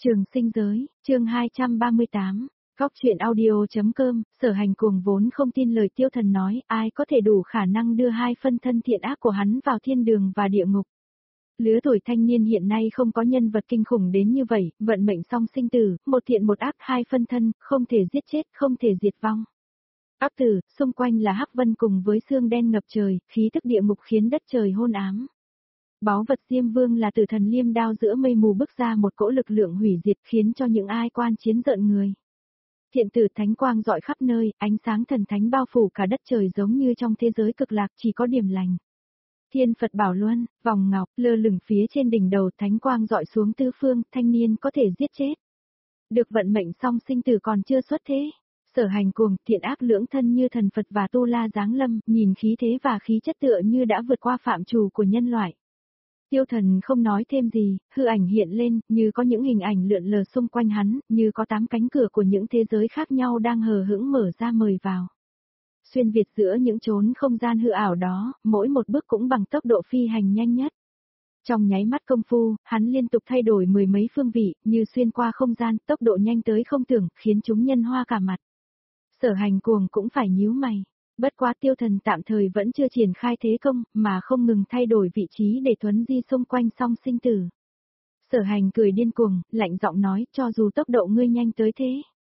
Trường sinh giới, chương 238, Góc chuyện audio.com, Sở Hành Cuồng vốn không tin lời Tiêu Thần nói, ai có thể đủ khả năng đưa hai phân thân thiện ác của hắn vào thiên đường và địa ngục. Lứa tuổi thanh niên hiện nay không có nhân vật kinh khủng đến như vậy, vận mệnh song sinh tử, một thiện một ác hai phân thân, không thể giết chết, không thể diệt vong. Ác tử, xung quanh là hắc vân cùng với sương đen ngập trời, khí tức địa ngục khiến đất trời hôn ám. Báu vật Diêm Vương là tử thần liêm đao giữa mây mù bức ra một cỗ lực lượng hủy diệt khiến cho những ai quan chiến rợn người. Thiện tử thánh quang rọi khắp nơi, ánh sáng thần thánh bao phủ cả đất trời giống như trong thế giới cực lạc chỉ có điểm lành. Thiên Phật Bảo Luân, vòng ngọc, lơ lửng phía trên đỉnh đầu thánh quang rọi xuống tứ phương, thanh niên có thể giết chết. Được vận mệnh song sinh tử còn chưa xuất thế. Sở Hành Cuồng, thiện ác lưỡng thân như thần Phật và Tu La giáng lâm, nhìn khí thế và khí chất tựa như đã vượt qua phạm trù của nhân loại. Tiêu Thần không nói thêm gì, hư ảnh hiện lên, như có những hình ảnh lượn lờ xung quanh hắn, như có 8 cánh cửa của những thế giới khác nhau đang hờ hững mở ra mời vào. Xuyên việt giữa những chốn không gian hư ảo đó, mỗi một bước cũng bằng tốc độ phi hành nhanh nhất. Trong nháy mắt công phu, hắn liên tục thay đổi mười mấy phương vị, như xuyên qua không gian, tốc độ nhanh tới không tưởng, khiến chúng nhân hoa cả mặt. Sở Hành Cuồng cũng phải nhíu mày. Bất quá Tiêu Thần tạm thời vẫn chưa triển khai thế công, mà không ngừng thay đổi vị trí để thuấn di xung quanh song sinh tử. Sở Hành cười điên cuồng, lạnh giọng nói, cho dù tốc độ ngươi nhanh tới thế,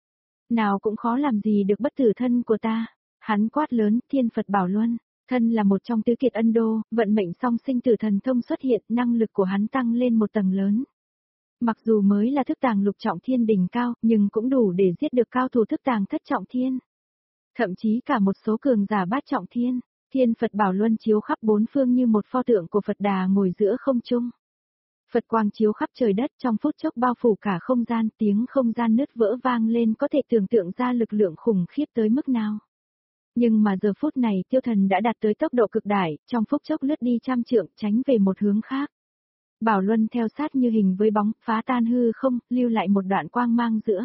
nào cũng khó làm gì được bất tử thân của ta. Hắn quát lớn, Thiên Phật Bảo Luân, thân là một trong tứ kiệt Ân Đô, vận mệnh song sinh tử thần thông xuất hiện, năng lực của hắn tăng lên một tầng lớn. Mặc dù mới là thức tàng lục trọng thiên đỉnh cao, nhưng cũng đủ để giết được cao thủ thức tàng thất trọng thiên. Thậm chí cả một số cường giả bát trọng thiên, Thiên Phật Bảo Luân chiếu khắp bốn phương như một pho tượng của Phật Đà ngồi giữa không trung. Phật quang chiếu khắp trời đất trong phút chốc bao phủ cả không gian, tiếng không gian nứt vỡ vang lên có thể tưởng tượng ra lực lượng khủng khiếp tới mức nào. Nhưng mà giờ phút này Tiêu Thần đã đạt tới tốc độ cực đại, trong phút chốc lướt đi trăm trượng tránh về một hướng khác. Bảo Luân theo sát như hình với bóng, phá tan hư không, lưu lại một đoạn quang mang giữa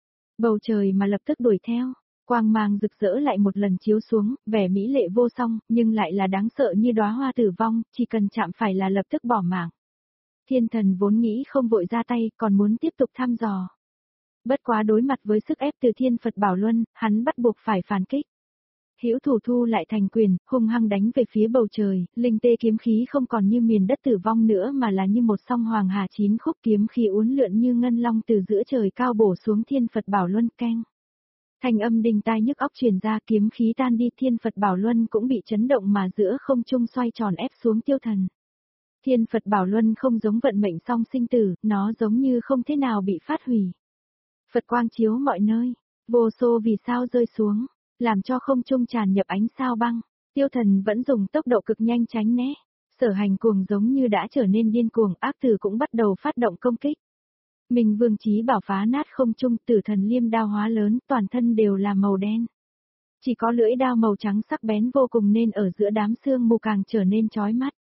bầu trời mà lập tức đuổi theo. Quang mang rực rỡ lại một lần chiếu xuống, vẻ mỹ lệ vô song, nhưng lại là đáng sợ như đóa hoa tử vong, chỉ cần chạm phải là lập tức bỏ mạng. Thiên Thần vốn nghĩ không vội ra tay, còn muốn tiếp tục thăm dò. Bất quá đối mặt với sức ép từ Thiên Phật Bảo Luân, hắn bắt buộc phải phản kích. Hữu thủ thu lại thành quyền, hung hăng đánh về phía bầu trời, linh tê kiếm khí không còn như miền đất tử vong nữa mà là như một song hoàng hà chín khúc kiếm khí uốn lượn như ngân long từ giữa trời cao bổ xuống Thiên Phật Bảo Luân keng. Thanh âm đinh tai nhức óc truyền ra, kiếm khí tan đi, Thiên Phật Bảo Luân cũng bị chấn động mà giữa không trung xoay tròn ép xuống Tiêu Thần. Thiên Phật Bảo Luân không giống vận mệnh song sinh tử, nó giống như không thế nào bị phát hủy. Phật quang chiếu mọi nơi, vô số vì sao rơi xuống, làm cho không trung tràn nhập ánh sao băng. Tiêu Thần vẫn dùng tốc độ cực nhanh tránh né. Sở Hành Cuồng giống như đã trở nên điên cuồng, ác tử cũng bắt đầu phát động công kích. Minh Vương Chí Bảo phá nát không trung, tử thần liêm đao hóa lớn, toàn thân đều là màu đen. Chỉ có lưỡi đao màu trắng sắc bén vô cùng nên ở giữa đám sương mù càng trở nên chói mắt.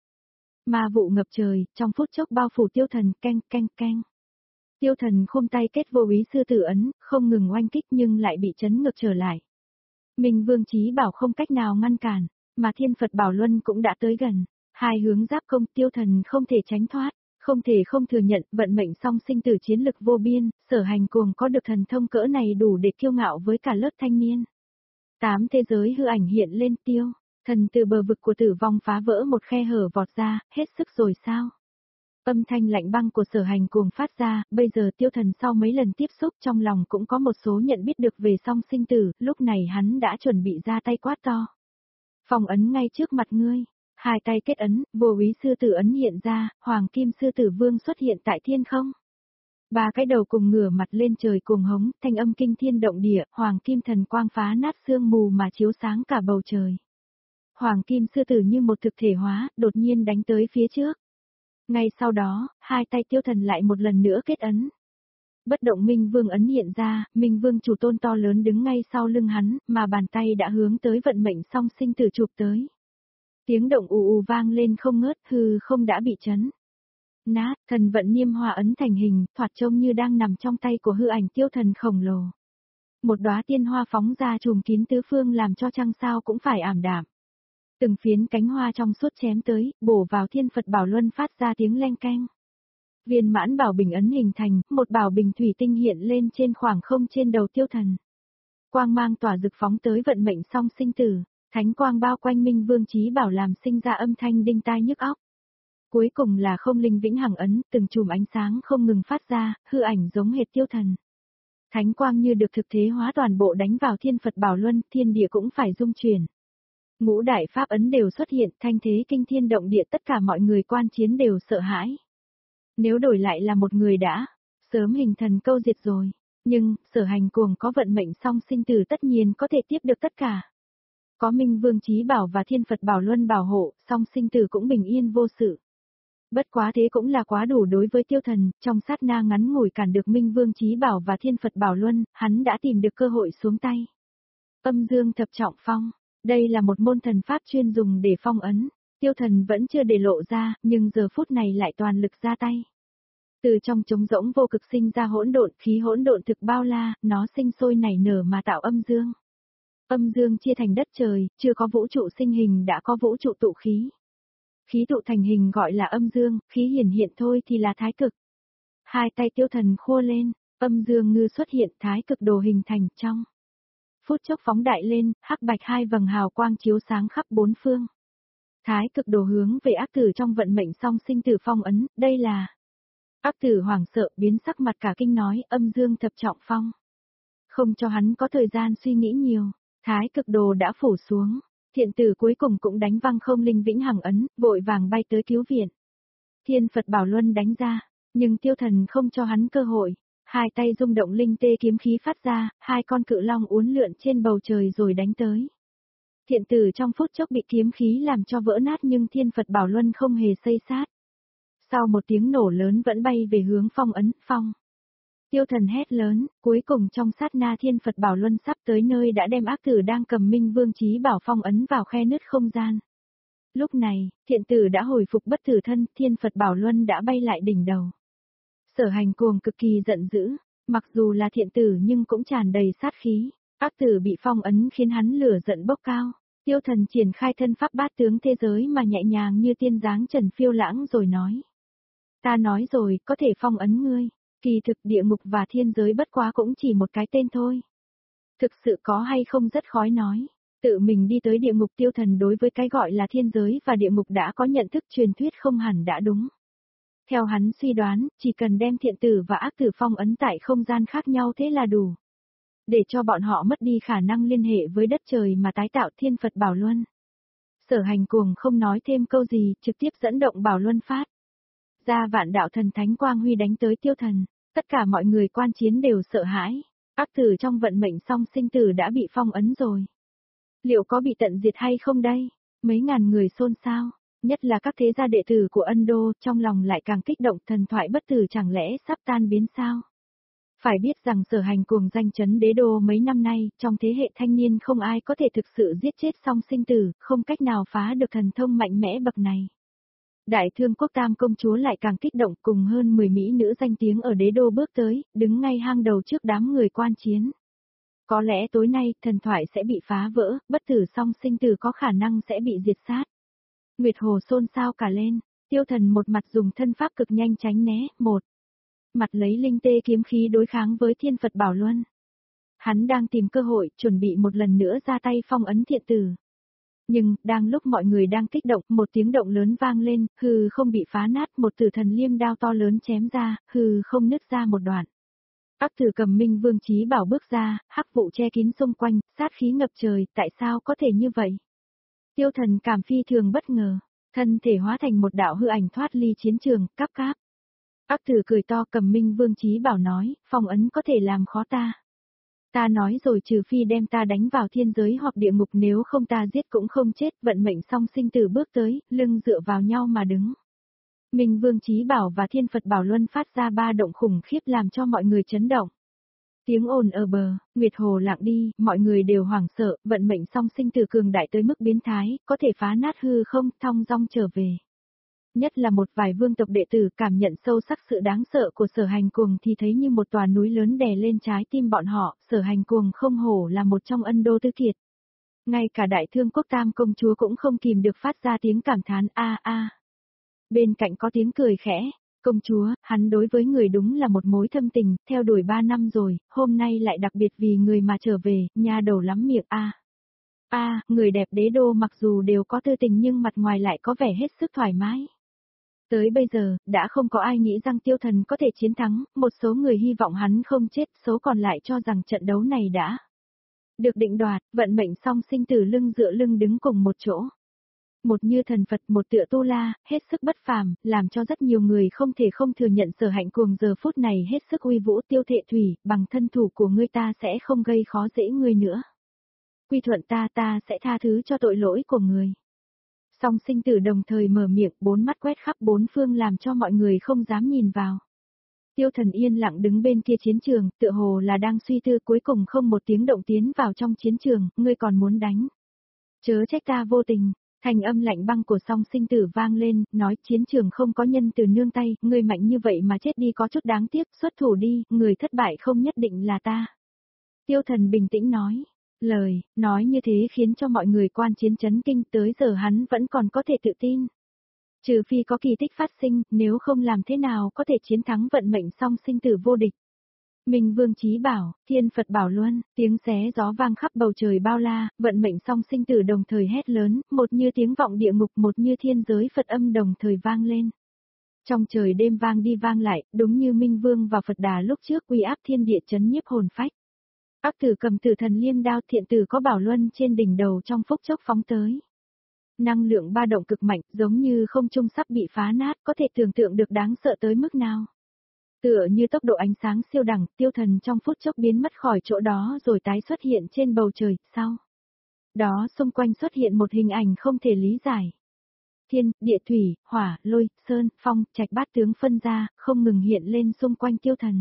Ma vụ ngập trời, trong phút chốc bao phủ Tiêu Thần, keng keng keng. Tiêu Thần khum tay kết vô úy sư tử ấn, không ngừng oanh kích nhưng lại bị chấn ngược trở lại. Minh Vương Chí Bảo không cách nào ngăn cản, mà Thiên Phật Bảo Luân cũng đã tới gần. Hai hướng giáp công, Tiêu Thần không thể tránh thoát. Không thể không thừa nhận, vận mệnh song sinh tử chiến lực vô biên, Sở Hành Cuồng có được thần thông cỡ này đủ để kiêu ngạo với cả lớp thanh niên. 8 thế giới hư ảnh hiện lên, Tiêu Thần từ bờ vực của tử vong phá vỡ một khe hở vọt ra, hết sức rồi sao? Âm thanh lạnh băng của Sở Hành Cuồng phát ra, bây giờ Tiêu Thần sau mấy lần tiếp xúc trong lòng cũng có một số nhận biết được về song sinh tử, lúc này hắn đã chuẩn bị ra tay quát to. Phong ấn ngay trước mặt ngươi. Hai tay kết ấn, vô úy sư tử ấn hiện ra, hoàng kim sư tử vương xuất hiện tại thiên không. Ba cái đầu cùng ngửa mặt lên trời cuồng hống, thanh âm kinh thiên động địa, hoàng kim thần quang phá nát sương mù mà chiếu sáng cả bầu trời. Hoàng kim sư tử như một thực thể hóa, đột nhiên đánh tới phía trước. Ngay sau đó, hai tay Tiêu Thần lại một lần nữa kết ấn. Bất động Minh Vương ấn hiện ra, Minh Vương chủ tôn to lớn đứng ngay sau lưng hắn, mà bàn tay đã hướng tới vận mệnh song sinh tử chụp tới. Tiếng động ù ù vang lên không ngớt, hư không đã bị chấn nát, thần vận niêm hoa ấn thành hình, thoạt trông như đang nằm trong tay của hư ảnh Tiêu Thần khổng lồ. Một đóa tiên hoa phóng ra trùm kín tứ phương làm cho trăng sao cũng phải ảm đạm. Từng phiến cánh hoa trong suốt chém tới, bổ vào Thiên Phật Bảo Luân phát ra tiếng leng keng. Viên mãn bảo bình ấn hình thành, một bảo bình thủy tinh hiện lên trên khoảng không trên đầu Tiêu Thần. Quang mang tỏa rực phóng tới vận mệnh song sinh tử, thánh quang bao quanh Minh Vương Chí Bảo làm sinh ra âm thanh đinh tai nhức óc. Cuối cùng là không linh vĩnh hằng ấn, từng chùm ánh sáng không ngừng phát ra, hư ảnh giống hệt Tiêu Thần. Thánh quang như được thực thế hóa toàn bộ đánh vào thiên Phật Bảo Luân, thiên địa cũng phải rung chuyển. Ngũ đại pháp ấn đều xuất hiện, thanh thế kinh thiên động địa, tất cả mọi người quan chiến đều sợ hãi. Nếu đổi lại là một người đã, sớm hình thần câu diệt rồi. Nhưng, Sở Hành Cuồng có vận mệnh song sinh tử tất nhiên có thể tiếp được tất cả. Có Minh Vương Chí Bảo và Thiên Phật Bảo Luân bảo hộ, song sinh tử cũng bình yên vô sự. Bất quá thế cũng là quá đủ đối với Tiêu Thần, trong sát na ngắn ngủi cản được Minh Vương Chí Bảo và Thiên Phật Bảo Luân, hắn đã tìm được cơ hội xuống tay. Âm Dương Thập Trọng Phong, đây là một môn thần pháp chuyên dùng để phong ấn. Tiêu Thần vẫn chưa để lộ ra, nhưng giờ phút này lại toàn lực ra tay. Từ trong trống rỗng vô cực sinh ra hỗn độn, khí hỗn độn thực bao la, nó sinh sôi nảy nở mà tạo âm dương. Âm dương chia thành đất trời, chưa có vũ trụ sinh hình đã có vũ trụ tụ khí. Khí tụ thành hình gọi là âm dương, khí hiển hiện thôi thì là thái cực. Hai tay Tiêu Thần khua lên, âm dương ngư xuất hiện, thái cực đồ hình thành trong. Phút chốc phóng đại lên, hắc bạch hai vầng hào quang chiếu sáng khắp bốn phương. Thái cực đồ hướng về ác tử trong vận mệnh song sinh tử phong ấn, đây là. Ác tử hoảng sợ biến sắc mặt cả kinh nói âm dương thập trọng phong. Không cho hắn có thời gian suy nghĩ nhiều, thái cực đồ đã phủ xuống. Thiện tử cuối cùng cũng đánh văng không linh vĩnh hằng ấn, vội vàng bay tới cứu viện. Thiên Phật Bảo Luân đánh ra, nhưng Tiêu Thần không cho hắn cơ hội. Hai tay rung động linh tê kiếm khí phát ra, hai con cự long uốn lượn trên bầu trời rồi đánh tới. Thiện tử trong phút chốc bị kiếm khí làm cho vỡ nát nhưng Thiên Phật Bảo Luân không hề xây sát. Sau một tiếng nổ lớn vẫn bay về hướng phong ấn, phong. Tiêu Thần hét lớn, cuối cùng trong sát na Thiên Phật Bảo Luân sắp tới nơi đã đem ác tử đang cầm Minh Vương Chí Bảo phong ấn vào khe nứt không gian. Lúc này, thiện tử đã hồi phục bất tử thân, Thiên Phật Bảo Luân đã bay lại đỉnh đầu. Sở Hành Cuồng cực kỳ giận dữ, mặc dù là thiện tử nhưng cũng tràn đầy sát khí, ác tử bị phong ấn khiến hắn lửa giận bốc cao. Tiêu Thần triển khai thân pháp bát tướng thế giới mà nhẹ nhàng như tiên dáng trần phiêu lãng rồi nói. Ta nói rồi, có thể phong ấn ngươi. Kỳ thực địa ngục và thiên giới bất quá cũng chỉ một cái tên thôi. Thực sự có hay không rất khó nói. Tự mình đi tới địa ngục Tiêu Thần đối với cái gọi là thiên giới và địa ngục đã có nhận thức truyền thuyết không hẳn đã đúng. Theo hắn suy đoán, chỉ cần đem thiện tử và ác tử phong ấn tại không gian khác nhau thế là đủ. Để cho bọn họ mất đi khả năng liên hệ với đất trời mà tái tạo Thiên Phật Bảo Luân. Sở Hành Cuồng không nói thêm câu gì, trực tiếp dẫn động Bảo Luân phát. Ra vạn đạo thần thánh quang huy đánh tới Tiêu Thần, tất cả mọi người quan chiến đều sợ hãi, ác tử trong vận mệnh song sinh tử đã bị phong ấn rồi. Liệu có bị tận diệt hay không đây? Mấy ngàn người xôn xao, nhất là các thế gia đệ tử của Ân Đô trong lòng lại càng kích động thần thoại bất tử chẳng lẽ sắp tan biến sao? Phải biết rằng Sở Hành Cuồng danh chấn đế đô mấy năm nay, trong thế hệ thanh niên không ai có thể thực sự giết chết song sinh tử, không cách nào phá được thần thông mạnh mẽ bậc này. Đại Thương Quốc Tam công chúa lại càng kích động cùng hơn 10 mỹ nữ danh tiếng ở đế đô bước tới, đứng ngay hang đầu trước đám người quan chiến. Có lẽ tối nay thần thoại sẽ bị phá vỡ, bất tử song sinh tử có khả năng sẽ bị diệt sát. Nguyệt Hồ xôn xao cả lên, Tiêu Thần một mặt dùng thân pháp cực nhanh tránh né, một mặt lấy linh tê kiếm khí đối kháng với Thiên Phật Bảo Luân. Hắn đang tìm cơ hội, chuẩn bị một lần nữa ra tay phong ấn thiện tử. Nhưng, đang lúc mọi người đang kích động, một tiếng động lớn vang lên, hư không bị phá nát, một tử thần liêm đao to lớn chém ra, hư không nứt ra một đoạn. Ác tử cầm Minh Vương Chí Bảo bước ra, hắc vụ che kín xung quanh, sát khí ngập trời, tại sao có thể như vậy? Tiêu Thần cảm phi thường bất ngờ, thân thể hóa thành một đạo hư ảnh thoát ly chiến trường, cáp cáp. Ác tử cười to cầm Minh Vương Chí Bảo nói, phong ấn có thể làm khó ta. Ta nói rồi trừ phi đem ta đánh vào thiên giới hoặc địa ngục nếu không ta giết cũng không chết, vận mệnh song sinh tử bước tới, lưng dựa vào nhau mà đứng. Minh Vương Chí Bảo và Thiên Phật Bảo Luân phát ra ba động khủng khiếp làm cho mọi người chấn động. Tiếng ồn ở bờ, Nguyệt Hồ lặng đi, mọi người đều hoảng sợ, vận mệnh song sinh tử cường đại tới mức biến thái, có thể phá nát hư không, thong dong trở về. Nhất là một vài vương tộc đệ tử cảm nhận sâu sắc sự đáng sợ của Sở Hành Cuồng thì thấy như một tòa núi lớn đè lên trái tim bọn họ, Sở Hành Cuồng không hổ là một trong Ân Đô tứ kiệt. Ngay cả Đại Thương Quốc Tam công chúa cũng không kìm được phát ra tiếng cảm thán a a. Bên cạnh có tiếng cười khẽ, Công chúa, hắn đối với người đúng là một mối thâm tình, theo đuổi 3 năm rồi, hôm nay lại đặc biệt vì người mà trở về, nha đầu lắm miệng người đẹp đế đô mặc dù đều có tư tình nhưng mặt ngoài lại có vẻ hết sức thoải mái. Tới bây giờ, đã không có ai nghĩ rằng Tiêu Thần có thể chiến thắng, một số người hy vọng hắn không chết, số còn lại cho rằng trận đấu này đã được định đoạt, vận mệnh song sinh tử lưng dựa lưng đứng cùng một chỗ. Một như thần Phật, một tựa tu la, hết sức bất phàm, làm cho rất nhiều người không thể không thừa nhận Sở Hạnh Cuồng giờ phút này hết sức uy vũ. Tiêu Thệ Thủy, bằng thân thủ của ngươi ta sẽ không gây khó dễ ngươi nữa. Quy thuận ta sẽ tha thứ cho tội lỗi của người. Song sinh tử đồng thời mở miệng, bốn mắt quét khắp bốn phương làm cho mọi người không dám nhìn vào. Tiêu Thần yên lặng đứng bên kia chiến trường, tựa hồ là đang suy tư, cuối cùng không một tiếng động tiến vào trong chiến trường, ngươi còn muốn đánh. Chớ trách ta vô tình, thanh âm lạnh băng của song sinh tử vang lên, nói chiến trường không có nhân từ nương tay, ngươi mạnh như vậy mà chết đi có chút đáng tiếc, xuất thủ đi, người thất bại không nhất định là ta. Tiêu Thần bình tĩnh nói. Lời, nói như thế khiến cho mọi người quan chiến chấn kinh, tới giờ hắn vẫn còn có thể tự tin. Trừ phi có kỳ tích phát sinh, nếu không làm thế nào có thể chiến thắng vận mệnh song sinh tử vô địch. Minh Vương Chí Bảo, Thiên Phật Bảo Luân, tiếng xé gió vang khắp bầu trời bao la, vận mệnh song sinh tử đồng thời hét lớn, một như tiếng vọng địa ngục, một như thiên giới Phật âm đồng thời vang lên. Trong trời đêm vang đi vang lại, đúng như Minh Vương và Phật Đà lúc trước uy áp thiên địa chấn nhiếp hồn phách. Ác tử cầm tử thần liêm đao, thiện tử có bảo luân trên đỉnh đầu trong phút chốc phóng tới. Năng lượng ba động cực mạnh, giống như không trung sắp bị phá nát, có thể tưởng tượng được đáng sợ tới mức nào. Tựa như tốc độ ánh sáng siêu đẳng, Tiêu Thần trong phút chốc biến mất khỏi chỗ đó rồi tái xuất hiện trên bầu trời, sau đó xung quanh xuất hiện một hình ảnh không thể lý giải. Thiên, địa thủy, hỏa, lôi, sơn, phong, trạch bát tướng phân ra, không ngừng hiện lên xung quanh Tiêu Thần.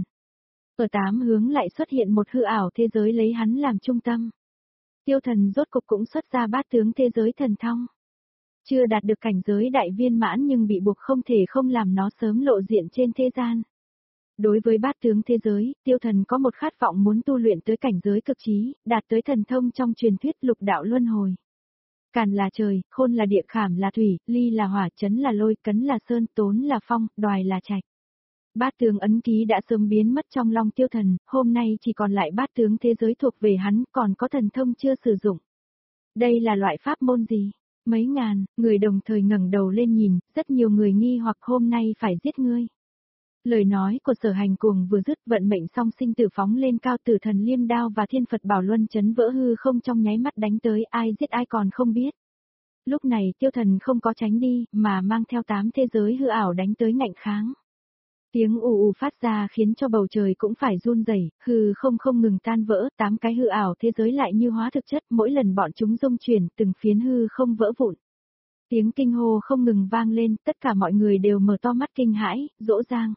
Ở 8 hướng lại xuất hiện một hư ảo thế giới lấy hắn làm trung tâm. Tiêu Thần rốt cục cũng xuất ra bát tướng thế giới thần thông. Chưa đạt được cảnh giới đại viên mãn nhưng bị buộc không thể không làm nó sớm lộ diện trên thế gian. Đối với bát tướng thế giới, Tiêu Thần có một khát vọng muốn tu luyện tới cảnh giới cực trí, đạt tới thần thông trong truyền thuyết lục đạo luân hồi. Càn là trời, khôn là địa, khảm là thủy, ly là hỏa, chấn là lôi, cấn là sơn, tốn là phong, đoài là trạch. Bát tướng ấn ký đã sớm biến mất trong lòng Tiêu Thần, hôm nay chỉ còn lại bát tướng thế giới thuộc về hắn, còn có thần thông chưa sử dụng. Đây là loại pháp môn gì? Mấy ngàn người đồng thời ngẩng đầu lên nhìn, rất nhiều người nghi hoặc hôm nay phải giết ngươi. Lời nói của Sở Hành Cuồng vừa dứt, vận mệnh song sinh tử phóng lên cao, tử thần liêm đao và thiên Phật bảo luân chấn vỡ hư không trong nháy mắt đánh tới, ai giết ai còn không biết. Lúc này Tiêu Thần không có tránh đi, mà mang theo 8 thế giới hư ảo đánh tới ngạnh kháng. Tiếng ù ù phát ra khiến cho bầu trời cũng phải run rẩy, hư không ngừng tan vỡ, 8 cái hư ảo thế giới lại như hóa thực chất, mỗi lần bọn chúng rung chuyển, từng phiến hư không vỡ vụn. Tiếng kinh hô không ngừng vang lên, tất cả mọi người đều mở to mắt kinh hãi, dỗ dang.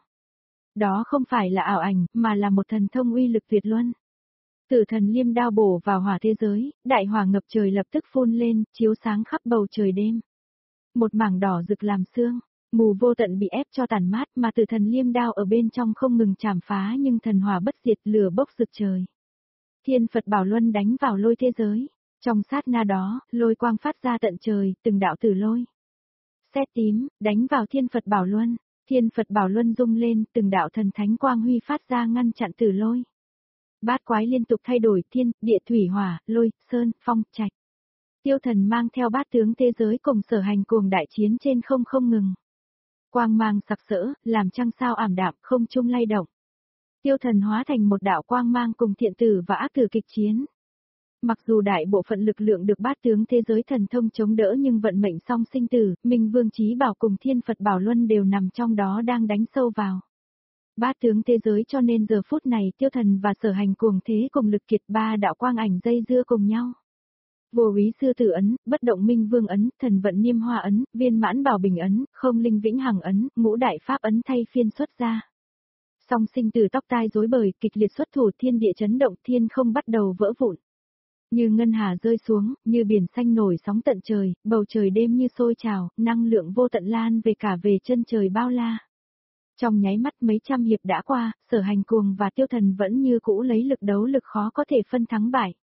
Đó không phải là ảo ảnh, mà là một thần thông uy lực tuyệt luân. Tử thần liêm đao bổ vào hỏa thế giới, đại hỏa ngập trời lập tức phun lên, chiếu sáng khắp bầu trời đêm. Một mảng đỏ rực làm xương. Mù vô tận bị ép cho tàn mát mà tử thần liêm đao ở bên trong không ngừng chảm phá nhưng thần hỏa bất diệt, lửa bốc rực trời. Thiên Phật bảo luân đánh vào lôi thế giới. Trong sát na đó, lôi quang phát ra tận trời, từng đạo tử lôi. Sét tím, đánh vào thiên Phật bảo luân. Thiên Phật bảo luân rung lên, từng đạo thần thánh quang huy phát ra ngăn chặn tử lôi. Bát quái liên tục thay đổi, thiên, địa, thủy, hỏa, lôi, sơn, phong, trạch. Tiêu Thần mang theo bát tướng thế giới cùng Sở Hành Cuồng đại chiến trên không ngừng. Quang mang sặc sỡ, làm trăng sao ảm đạm, không trung lay động. Tiêu Thần hóa thành một đạo quang mang cùng thiện tử và ác tử kịch chiến. Mặc dù đại bộ phận lực lượng được bát tướng thế giới thần thông chống đỡ nhưng vận mệnh song sinh tử, Minh Vương Chí Bảo cùng Thiên Phật Bảo Luân đều nằm trong đó đang đánh sâu vào. Bát tướng thế giới cho nên giờ phút này Tiêu Thần và Sở Hành Cuồng thế cùng lực kiệt, 3 đạo quang ảnh dây dưa cùng nhau. Vô úy sư tử ấn, bất động minh vương ấn, thần vận niêm hoa ấn, viên mãn bảo bình ấn, không linh vĩnh hằng ấn, ngũ đại pháp ấn thay phiên xuất ra. Song sinh tử tóc tai rối bời, kịch liệt xuất thủ, thiên địa chấn động, thiên không bắt đầu vỡ vụn. Như ngân hà rơi xuống, như biển xanh nổi sóng tận trời, bầu trời đêm như sôi trào, năng lượng vô tận lan về cả về chân trời bao la. Trong nháy mắt mấy trăm hiệp đã qua, Sở Hành Cuồng và Tiêu Thần vẫn như cũ lấy lực đấu lực khó có thể phân thắng bại.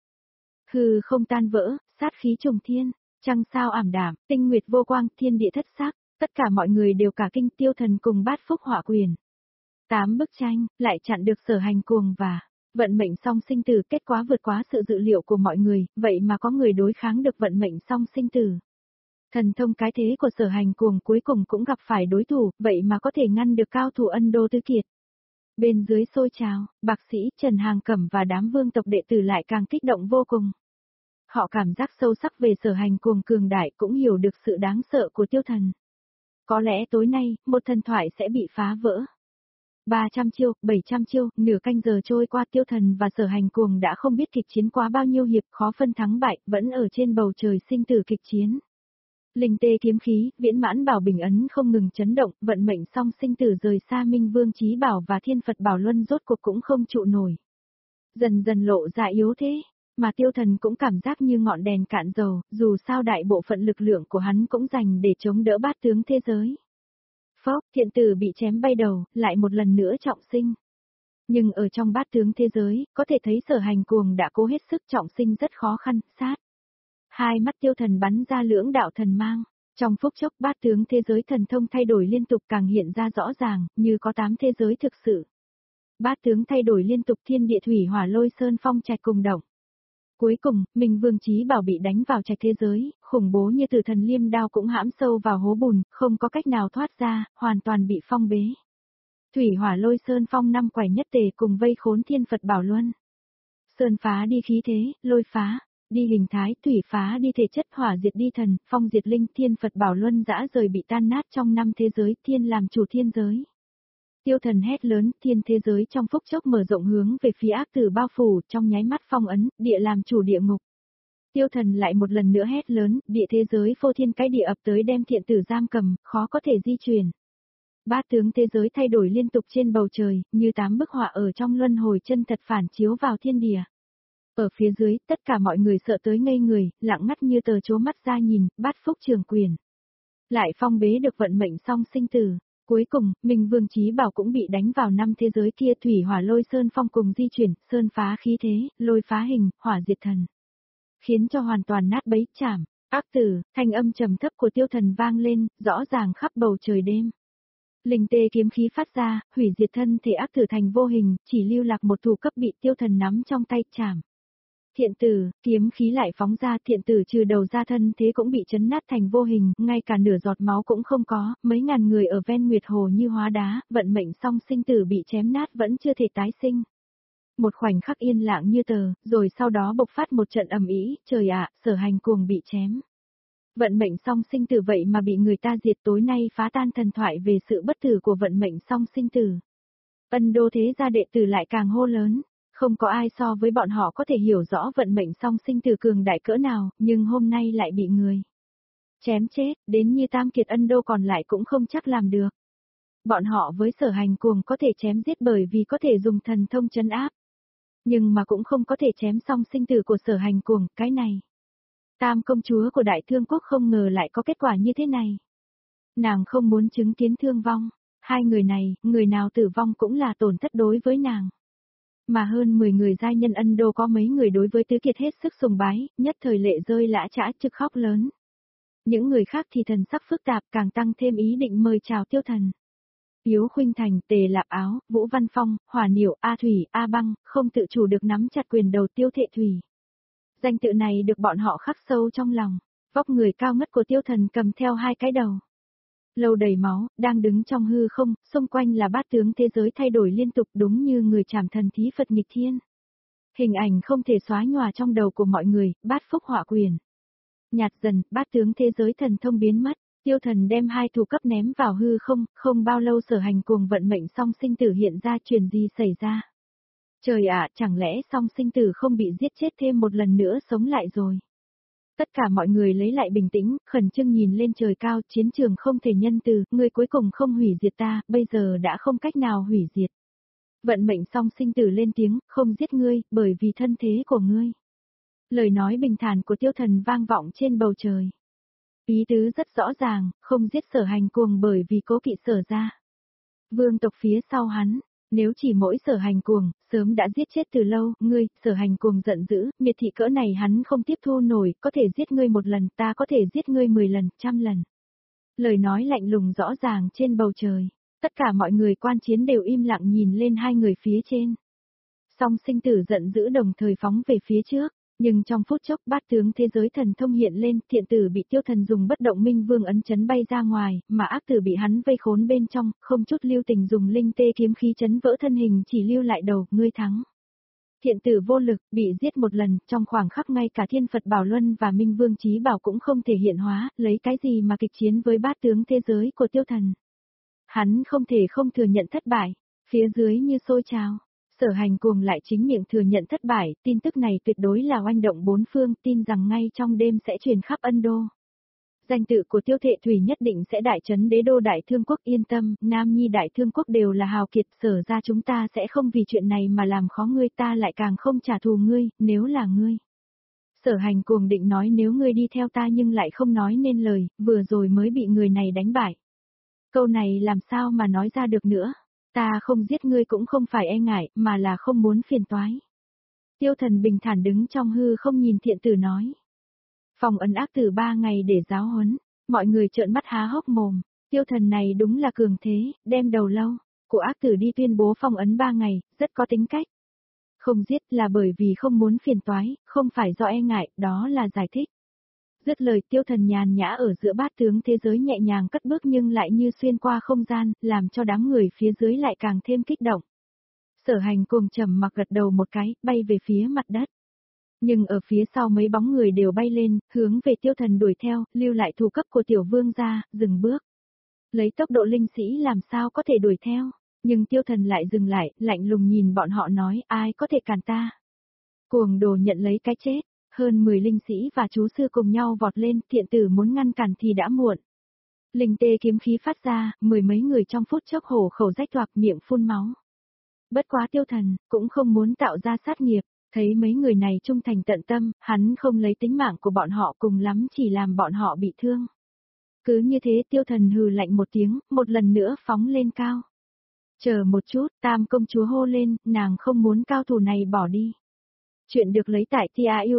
Hư không tan vỡ, sát khí trùng thiên, trăng sao ảm đạm, tinh nguyệt vô quang, thiên địa thất sắc. Tất cả mọi người đều cả kinh, Tiêu Thần cùng Bát Phúc Họa Quyền. 8 bức tranh, lại chặn được Sở Hành Cuồng và vận mệnh song sinh tử, kết quả vượt quá sự dự liệu của mọi người, vậy mà có người đối kháng được vận mệnh song sinh tử. Thần thông cái thế của Sở Hành Cuồng cuối cùng cũng gặp phải đối thủ, vậy mà có thể ngăn được cao thủ Ân Đô Tứ Kiệt. Bên dưới xôi trào, bác sĩ Trần Hàng Cẩm và đám vương tộc đệ tử lại càng kích động vô cùng. Họ cảm giác sâu sắc về Sở Hành Cuồng cường đại, cũng hiểu được sự đáng sợ của Tiêu Thần. Có lẽ tối nay, một thần thoại sẽ bị phá vỡ. 300 chiêu, 700 chiêu, nửa canh giờ trôi qua, Tiêu Thần và Sở Hành Cuồng đã không biết kịch chiến quá bao nhiêu hiệp, khó phân thắng bại, vẫn ở trên bầu trời sinh tử kịch chiến. Linh tê kiếm khí, viễn mãn bảo bình ấn không ngừng chấn động, vận mệnh song sinh tử rời xa Minh Vương Chí Bảo và Thiên Phật Bảo Luân rốt cuộc cũng không trụ nổi. Dần dần lộ ra yếu thế, mà Tiêu Thần cũng cảm giác như ngọn đèn cạn dầu, dù sao đại bộ phận lực lượng của hắn cũng dành để chống đỡ bát tướng thế giới. Phốc, thiện tử bị chém bay đầu, lại một lần nữa trọng sinh. Nhưng ở trong bát tướng thế giới, có thể thấy Sở Hành Cuồng đã cố hết sức trọng sinh rất khó khăn, sát. Hai mắt Tiêu Thần bắn ra lưỡng đạo thần mang. Trong phút chốc bát tướng thế giới thần thông thay đổi liên tục càng hiện ra rõ ràng, như có 8 thế giới thực sự. Bát tướng thay đổi liên tục, thiên địa thủy hỏa lôi sơn phong trạch cùng động. Cuối cùng, Minh Vương Chí Bảo bị đánh vào trạch thế giới, khủng bố như Tử Thần Liêm Đao cũng hãm sâu vào hố bùn, không có cách nào thoát ra, hoàn toàn bị phong bế. Thủy hỏa lôi sơn phong 5 quẻ nhất tề cùng vây khốn Thiên Phật Bảo Luân. Sơn phá đi khí thế, lôi phá đi hình thái, thủy phá đi thể chất, hỏa diệt đi thần, phong diệt linh, Thiên Phật Bảo Luân dã rời bị tan nát trong 5 thế giới, thiên làm chủ thiên giới. Tiêu Thần hét lớn, thiên thế giới trong phút chốc mở rộng hướng về phía ác tử bao phủ, trong nháy mắt phong ấn, địa làm chủ địa ngục. Tiêu Thần lại một lần nữa hét lớn, địa thế giới phô thiên cái địa ập tới đem thiện tử giam cầm, khó có thể di chuyển. Bát tướng thế giới thay đổi liên tục trên bầu trời, như 8 bức họa ở trong luân hồi chân thật phản chiếu vào thiên địa. Ở phía dưới, tất cả mọi người sợ tới ngây người, lặng ngắt như tờ chố mắt ra nhìn, Bát Phúc Trường Quyền. Lại phong bế được vận mệnh song sinh tử. Cuối cùng, Minh Vương Chí Bảo cũng bị đánh vào 5 thế giới kia, thủy hỏa lôi sơn phong cùng di chuyển, sơn phá khí thế, lôi phá hình, hỏa diệt thần. Khiến cho hoàn toàn nát bấy, chảm, ác tử, thanh âm trầm thấp của Tiêu Thần vang lên, rõ ràng khắp bầu trời đêm. Linh tê kiếm khí phát ra, hủy diệt thân thể ác tử thành vô hình, chỉ lưu lạc một thủ cấp bị Tiêu Thần nắm trong tay, chảm. Thiện tử, kiếm khí lại phóng ra, thiện tử trừ đầu ra thân thế cũng bị chấn nát thành vô hình, ngay cả nửa giọt máu cũng không có, mấy ngàn người ở ven Nguyệt Hồ như hóa đá, vận mệnh song sinh tử bị chém nát vẫn chưa thể tái sinh. Một khoảnh khắc yên lặng như tờ, rồi sau đó bộc phát một trận ầm ĩ, trời ạ, Sở Hành Cuồng bị chém. Vận mệnh song sinh tử vậy mà bị người ta diệt, tối nay phá tan thần thoại về sự bất tử của vận mệnh song sinh tử. Ân Đô thế gia đệ tử lại càng hô lớn. Không có ai so với bọn họ có thể hiểu rõ vận mệnh song sinh tử cường đại cỡ nào, nhưng hôm nay lại bị người chém chết, đến như Tam Kiệt Ân Đô còn lại cũng không chắc làm được. Bọn họ với Sở Hành Cuồng có thể chém giết bởi vì có thể dùng thần thông trấn áp. Nhưng mà cũng không có thể chém song sinh tử của Sở Hành Cuồng, cái này. Tam công chúa của Đại Thương Quốc không ngờ lại có kết quả như thế này. Nàng không muốn chứng kiến thương vong, hai người này, người nào tử vong cũng là tổn thất đối với nàng. Mà hơn 10 người giai nhân Ân Đô có mấy người đối với Tứ Kiệt hết sức sùng bái, nhất thời lệ rơi lã chã trực khóc lớn. Những người khác thì thần sắc phức tạp càng tăng thêm ý định mời chào Tiêu Thần. Yếu Khuynh Thành, Tề Lạp Áo, Vũ Văn Phong, Hỏa Niệu, A Thủy, A Băng, không tự chủ được nắm chặt quyền đầu Tiêu Thệ Thủy. Danh tự này được bọn họ khắc sâu trong lòng, vóc người cao ngất của Tiêu Thần cầm theo hai cái đầu. Lâu đầy máu, đang đứng trong hư không, xung quanh là bát tướng thế giới thay đổi liên tục đúng như người trảm thần thí Phật nghịch thiên. Hình ảnh không thể xóa nhòa trong đầu của mọi người, Bát Phúc Họa Quyền. Nhạt dần, bát tướng thế giới thần thông biến mất, Tiêu Thần đem hai thủ cấp ném vào hư không, không bao lâu Sở Hành Cuồng vận mệnh song sinh tử hiện ra, chuyện gì xảy ra. Trời ạ, chẳng lẽ song sinh tử không bị giết chết thêm một lần nữa sống lại rồi. Tất cả mọi người lấy lại bình tĩnh, khẩn trương nhìn lên trời cao, chiến trường không thể nhân từ, ngươi cuối cùng không hủy diệt ta, bây giờ đã không cách nào hủy diệt. Vận mệnh song sinh tử lên tiếng, không giết ngươi, bởi vì thân thế của ngươi. Lời nói bình thản của Tiêu Thần vang vọng trên bầu trời. Ý tứ rất rõ ràng, không giết Sở Hành Cuồng bởi vì cố kỵ Sở gia. Vương tộc phía sau hắn. Nếu chỉ mỗi Sở Hành Cuồng, sớm đã giết chết từ lâu, ngươi, Sở Hành Cuồng giận dữ, miệt thị cỡ này hắn không tiếp thu nổi, có thể giết ngươi một lần, ta có thể giết ngươi 10 lần, 100 lần. Lời nói lạnh lùng rõ ràng trên bầu trời. Tất cả mọi người quan chiến đều im lặng nhìn lên hai người phía trên. Song sinh tử giận dữ đồng thời phóng về phía trước. Nhưng trong phút chốc bát tướng thế giới thần thông hiện lên, thiện tử bị tiêu thần dùng bất động minh vương ấn chấn bay ra ngoài, mà ác tử bị hắn vây khốn bên trong, không chút lưu tình dùng linh tê kiếm khí chấn vỡ thân hình chỉ lưu lại đầu, ngươi thắng. Thiện tử vô lực, bị giết một lần, trong khoảng khắc ngay cả thiên Phật Bảo Luân và Minh Vương Chí Bảo cũng không thể hiện hóa, lấy cái gì mà kịch chiến với bát tướng thế giới của tiêu thần. Hắn không thể không thừa nhận thất bại, phía dưới như sôi trào. Sở Hành Cuồng lại chính miệng thừa nhận thất bại, tin tức này tuyệt đối là oanh động bốn phương, tin rằng ngay trong đêm sẽ truyền khắp Ân Đô. Danh tự của Tiêu Thệ Thủy nhất định sẽ đại trấn đế đô Đại Thương Quốc, yên tâm, Nam Nhi Đại Thương Quốc đều là hào kiệt, Sở ra chúng ta sẽ không vì chuyện này mà làm khó ngươi, ta lại càng không trả thù ngươi, nếu là ngươi. Sở Hành Cuồng định nói nếu ngươi đi theo ta nhưng lại không nói nên lời, vừa rồi mới bị người này đánh bại. Câu này làm sao mà nói ra được nữa. Ta không giết ngươi cũng không phải e ngại, mà là không muốn phiền toái. Tiêu thần bình thản đứng trong hư không nhìn thiện tử nói. Phòng ấn ác tử 3 ngày để giáo huấn, mọi người trợn mắt há hốc mồm. Tiêu thần này đúng là cường thế, đem đầu lâu, của ác tử đi tuyên bố phong ấn 3 ngày, rất có tính cách. Không giết là bởi vì không muốn phiền toái, không phải do e ngại, đó là giải thích. Dứt lời tiêu thần nhàn nhã ở giữa bát tướng thế giới nhẹ nhàng cất bước nhưng lại như xuyên qua không gian, làm cho đám người phía dưới lại càng thêm kích động. Sở Hành Cuồng trầm mặc gật đầu một cái, bay về phía mặt đất. Nhưng ở phía sau mấy bóng người đều bay lên, hướng về tiêu thần đuổi theo, lưu lại thủ cấp của tiểu vương ra, dừng bước. Lấy tốc độ linh sĩ làm sao có thể đuổi theo, nhưng tiêu thần lại dừng lại, lạnh lùng nhìn bọn họ nói ai có thể cản ta. Cuồng đồ nhận lấy cái chết. Hơn 10 linh sĩ và chú sư cùng nhau vọt lên, thiện tử muốn ngăn cản thì đã muộn. Linh tê kiếm khí phát ra, 10 mấy người trong phút chốc hổ khẩu rách toạc miệng phun máu. Bất quá tiêu thần, cũng không muốn tạo ra sát nghiệp, thấy mấy người này trung thành tận tâm, hắn không lấy tính mạng của bọn họ cùng lắm chỉ làm bọn họ bị thương. Cứ như thế tiêu thần hừ lạnh một tiếng, một lần nữa phóng lên cao. Chờ một chút, Tam công chúa hô lên, nàng không muốn cao thủ này bỏ đi. Chuyện được lấy tại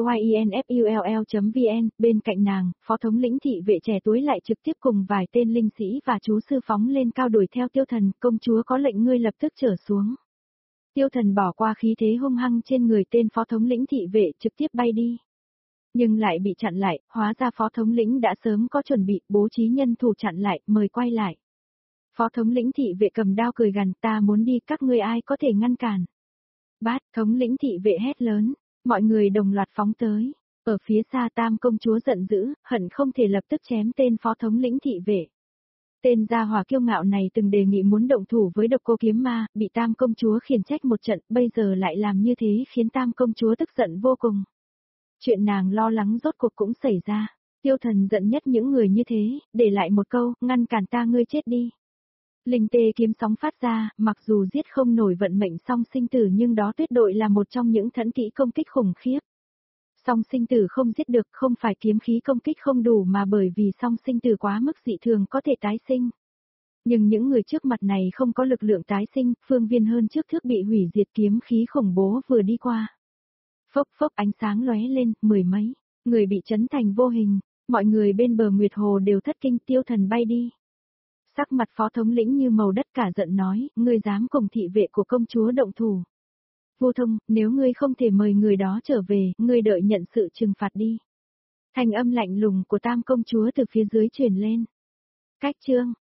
tiuyinfull.vn, bên cạnh nàng, phó thống lĩnh thị vệ trẻ tuổi lại trực tiếp cùng vài tên linh sĩ và chú sư phóng lên cao đuổi theo tiêu thần, công chúa có lệnh ngươi lập tức trở xuống. Tiêu thần bỏ qua khí thế hung hăng trên người tên phó thống lĩnh thị vệ trực tiếp bay đi. Nhưng lại bị chặn lại, hóa ra phó thống lĩnh đã sớm có chuẩn bị, bố trí nhân thủ chặn lại, mời quay lại. Phó thống lĩnh thị vệ cầm đao cười gằn, ta muốn đi, các ngươi ai có thể ngăn cản. Bát, thống lĩnh thị vệ hét lớn, mọi người đồng loạt phóng tới. Ở phía xa Tam công chúa giận dữ, hận không thể lập tức chém tên phó thống lĩnh thị vệ. Tên gia hỏa kiêu ngạo này từng đề nghị muốn động thủ với Độc Cô Kiếm Ma, bị Tam công chúa khiển trách một trận, bây giờ lại làm như thế khiến Tam công chúa tức giận vô cùng. Chuyện nàng lo lắng rốt cuộc cũng xảy ra. Tiêu thần giận nhất những người như thế, để lại một câu, ngăn cản ta ngươi chết đi. Linh tê kiếm sóng phát ra, mặc dù giết không nổi vận mệnh song sinh tử nhưng đó tuyệt đối là một trong những thẫn kỹ công kích khủng khiếp. Song sinh tử không giết được không phải kiếm khí công kích không đủ mà bởi vì song sinh tử quá mức dị thường có thể tái sinh. Nhưng những người trước mặt này không có lực lượng tái sinh, phương viên hơn trước thước bị hủy diệt kiếm khí khủng bố vừa đi qua. Phốc phốc ánh sáng lóe lên, 10 mấy, người bị chấn thành vô hình, mọi người bên bờ Nguyệt Hồ đều thất kinh tiêu thần bay đi. Sắc mặt phó thống lĩnh như màu đất cả giận nói, ngươi dám cùng thị vệ của công chúa động thủ. Vô Thông, nếu ngươi không thể mời người đó trở về, ngươi đợi nhận sự trừng phạt đi. Thanh âm lạnh lùng của Tam công chúa từ phía dưới truyền lên. Cách chương